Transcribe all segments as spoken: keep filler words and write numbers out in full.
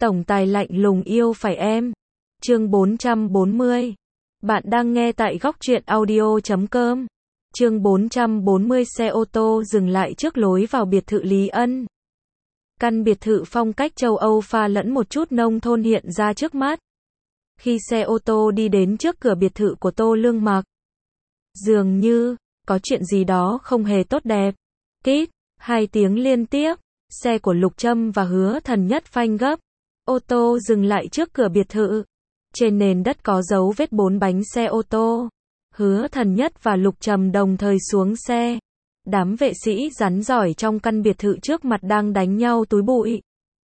Tổng tài lạnh lùng yêu phải em. Chương bốn trăm bốn mươi. Bạn đang nghe tại góc truyện audio chấm com. Chương bốn trăm bốn mươi. Xe ô tô dừng lại trước lối vào biệt thự Lý Ân. Căn biệt thự phong cách châu Âu pha lẫn một chút nông thôn hiện ra trước mắt. Khi xe ô tô đi đến trước cửa biệt thự của Tô Lương Mặc, dường như có chuyện gì đó không hề tốt đẹp. Kít, hai tiếng liên tiếp, xe của Lục Trâm và Hứa Thần Nhất phanh gấp. Ô tô dừng lại trước cửa biệt thự. Trên nền đất có dấu vết bốn bánh xe ô tô. Hứa Thần Nhất và Lục Trầm đồng thời xuống xe. Đám vệ sĩ rắn giỏi trong căn biệt thự trước mặt đang đánh nhau túi bụi.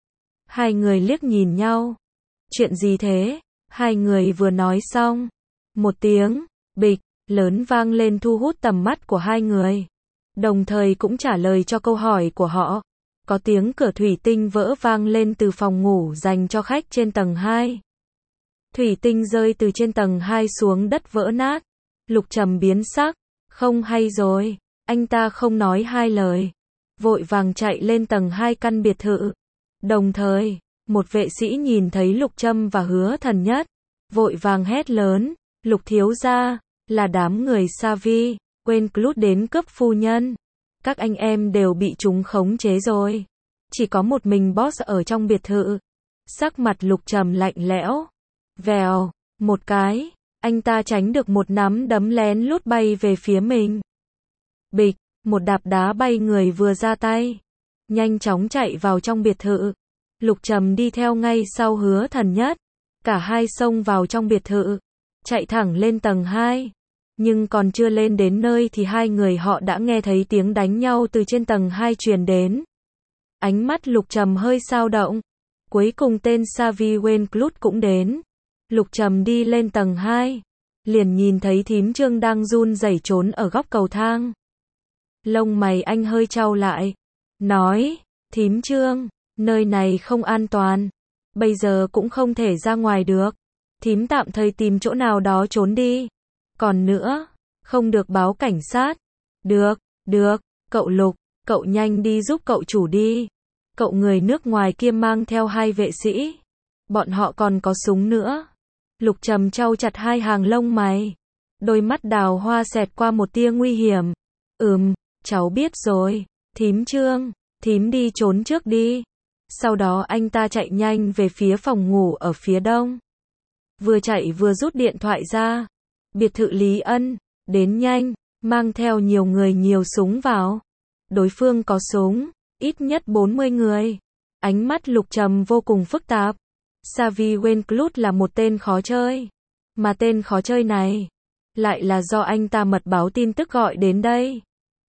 Hai người liếc nhìn nhau. Chuyện gì thế? Hai người vừa nói xong, một tiếng bịch lớn vang lên thu hút tầm mắt của hai người, đồng thời cũng trả lời cho câu hỏi của họ. Có tiếng cửa thủy tinh vỡ vang lên từ phòng ngủ dành cho khách trên tầng hai. Thủy tinh rơi từ trên tầng hai xuống đất vỡ nát. Lục Trầm biến sắc, không hay rồi. Anh ta không nói hai lời, vội vàng chạy lên tầng hai căn biệt thự. Đồng thời, một vệ sĩ nhìn thấy Lục Trâm và Hứa Thần Nhất, vội vàng hét lớn, Lục thiếu gia, là đám người Savi, quên Clut đến cướp phu nhân. Các anh em đều bị chúng khống chế rồi. Chỉ có một mình boss ở trong biệt thự. Sắc mặt Lục Trầm lạnh lẽo. Vèo, một cái, anh ta tránh được một nắm đấm lén lút bay về phía mình. Bịch, một đạp đá bay người vừa ra tay, nhanh chóng chạy vào trong biệt thự. Lục Trầm đi theo ngay sau Hứa Thần Nhất. Cả hai xông vào trong biệt thự, chạy thẳng lên tầng hai. Nhưng còn chưa lên đến nơi thì hai người họ đã nghe thấy tiếng đánh nhau từ trên tầng hai truyền đến. Ánh mắt Lục Trầm hơi dao động. Cuối cùng tên Savi Wenclut cũng đến. Lục Trầm đi lên tầng hai, liền nhìn thấy thím Trương đang run rẩy trốn ở góc cầu thang. Lông mày anh hơi chau lại, nói, thím Trương, nơi này không an toàn, bây giờ cũng không thể ra ngoài được. Thím tạm thời tìm chỗ nào đó trốn đi. Còn nữa, không được báo cảnh sát. Được, được, cậu Lục, cậu nhanh đi giúp cậu chủ đi. Cậu người nước ngoài kia mang theo hai vệ sĩ. Bọn họ còn có súng nữa. Lục Trầm chau chặt hai hàng lông mày. Đôi mắt đào hoa xẹt qua một tia nguy hiểm. Ừm, cháu biết rồi. Thím Trương, thím đi trốn trước đi. Sau đó anh ta chạy nhanh về phía phòng ngủ ở phía đông. Vừa chạy vừa rút điện thoại ra. Biệt thự Lý Ân, đến nhanh, mang theo nhiều người nhiều súng vào. Đối phương có súng, ít nhất bốn mươi người. Ánh mắt Lục Trầm vô cùng phức tạp. Savi Wenclut là một tên khó chơi. Mà tên khó chơi này, lại là do anh ta mật báo tin tức gọi đến đây.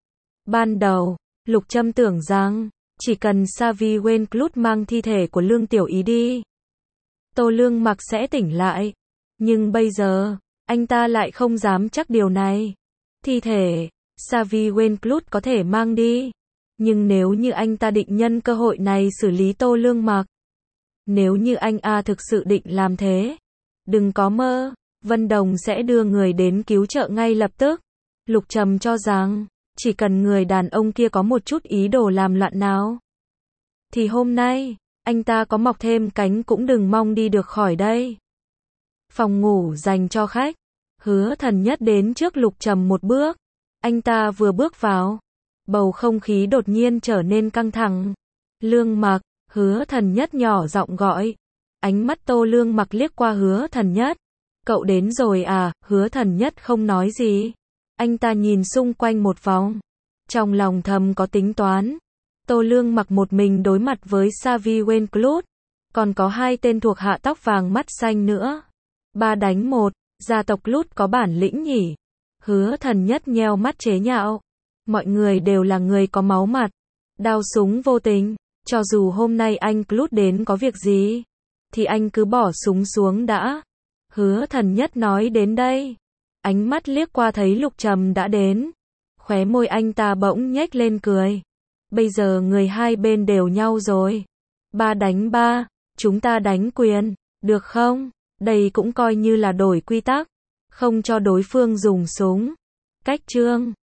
Ban đầu, Lục Trầm tưởng rằng, chỉ cần Savi Wenclut mang thi thể của Lương Tiểu Ý đi, Tô Lương Mặc sẽ tỉnh lại. Nhưng bây giờ, anh ta lại không dám chắc điều này. Thi thể, Savi Wenclut có thể mang đi. Nhưng nếu như anh ta định nhân cơ hội này xử lý Tô Lương Mặc. Nếu như anh A thực sự định làm thế, đừng có mơ, Vân Đồng sẽ đưa người đến cứu trợ ngay lập tức. Lục Trầm cho rằng, chỉ cần người đàn ông kia có một chút ý đồ làm loạn nào, thì hôm nay, anh ta có mọc thêm cánh cũng đừng mong đi được khỏi đây. Phòng ngủ dành cho khách. Hứa Thần Nhất đến trước Lục Trầm một bước. Anh ta vừa bước vào, bầu không khí đột nhiên trở nên căng thẳng. Lương Mặc, Hứa Thần Nhất nhỏ giọng gọi. Ánh mắt Tô Lương Mặc liếc qua Hứa Thần Nhất. Cậu đến rồi à? Hứa Thần Nhất không nói gì. Anh ta nhìn xung quanh một vòng. Trong lòng thầm có tính toán. Tô Lương Mặc một mình đối mặt với Savi Wenclut. Còn có hai tên thuộc hạ tóc vàng mắt xanh nữa. Ba đánh một, gia tộc Clut có bản lĩnh nhỉ? Hứa Thần Nhất nheo mắt chế nhạo. Mọi người đều là người có máu mặt. Đao súng vô tình. Cho dù hôm nay anh Clut đến có việc gì, thì anh cứ bỏ súng xuống đã. Hứa Thần Nhất nói đến đây. Ánh mắt liếc qua thấy Lục Trầm đã đến. Khóe môi anh ta bỗng nhếch lên cười. Bây giờ người hai bên đều nhau rồi. Ba đánh ba, chúng ta đánh quyền, được không? Đây cũng coi như là đổi quy tắc. Không cho đối phương dùng súng. Cách Trương,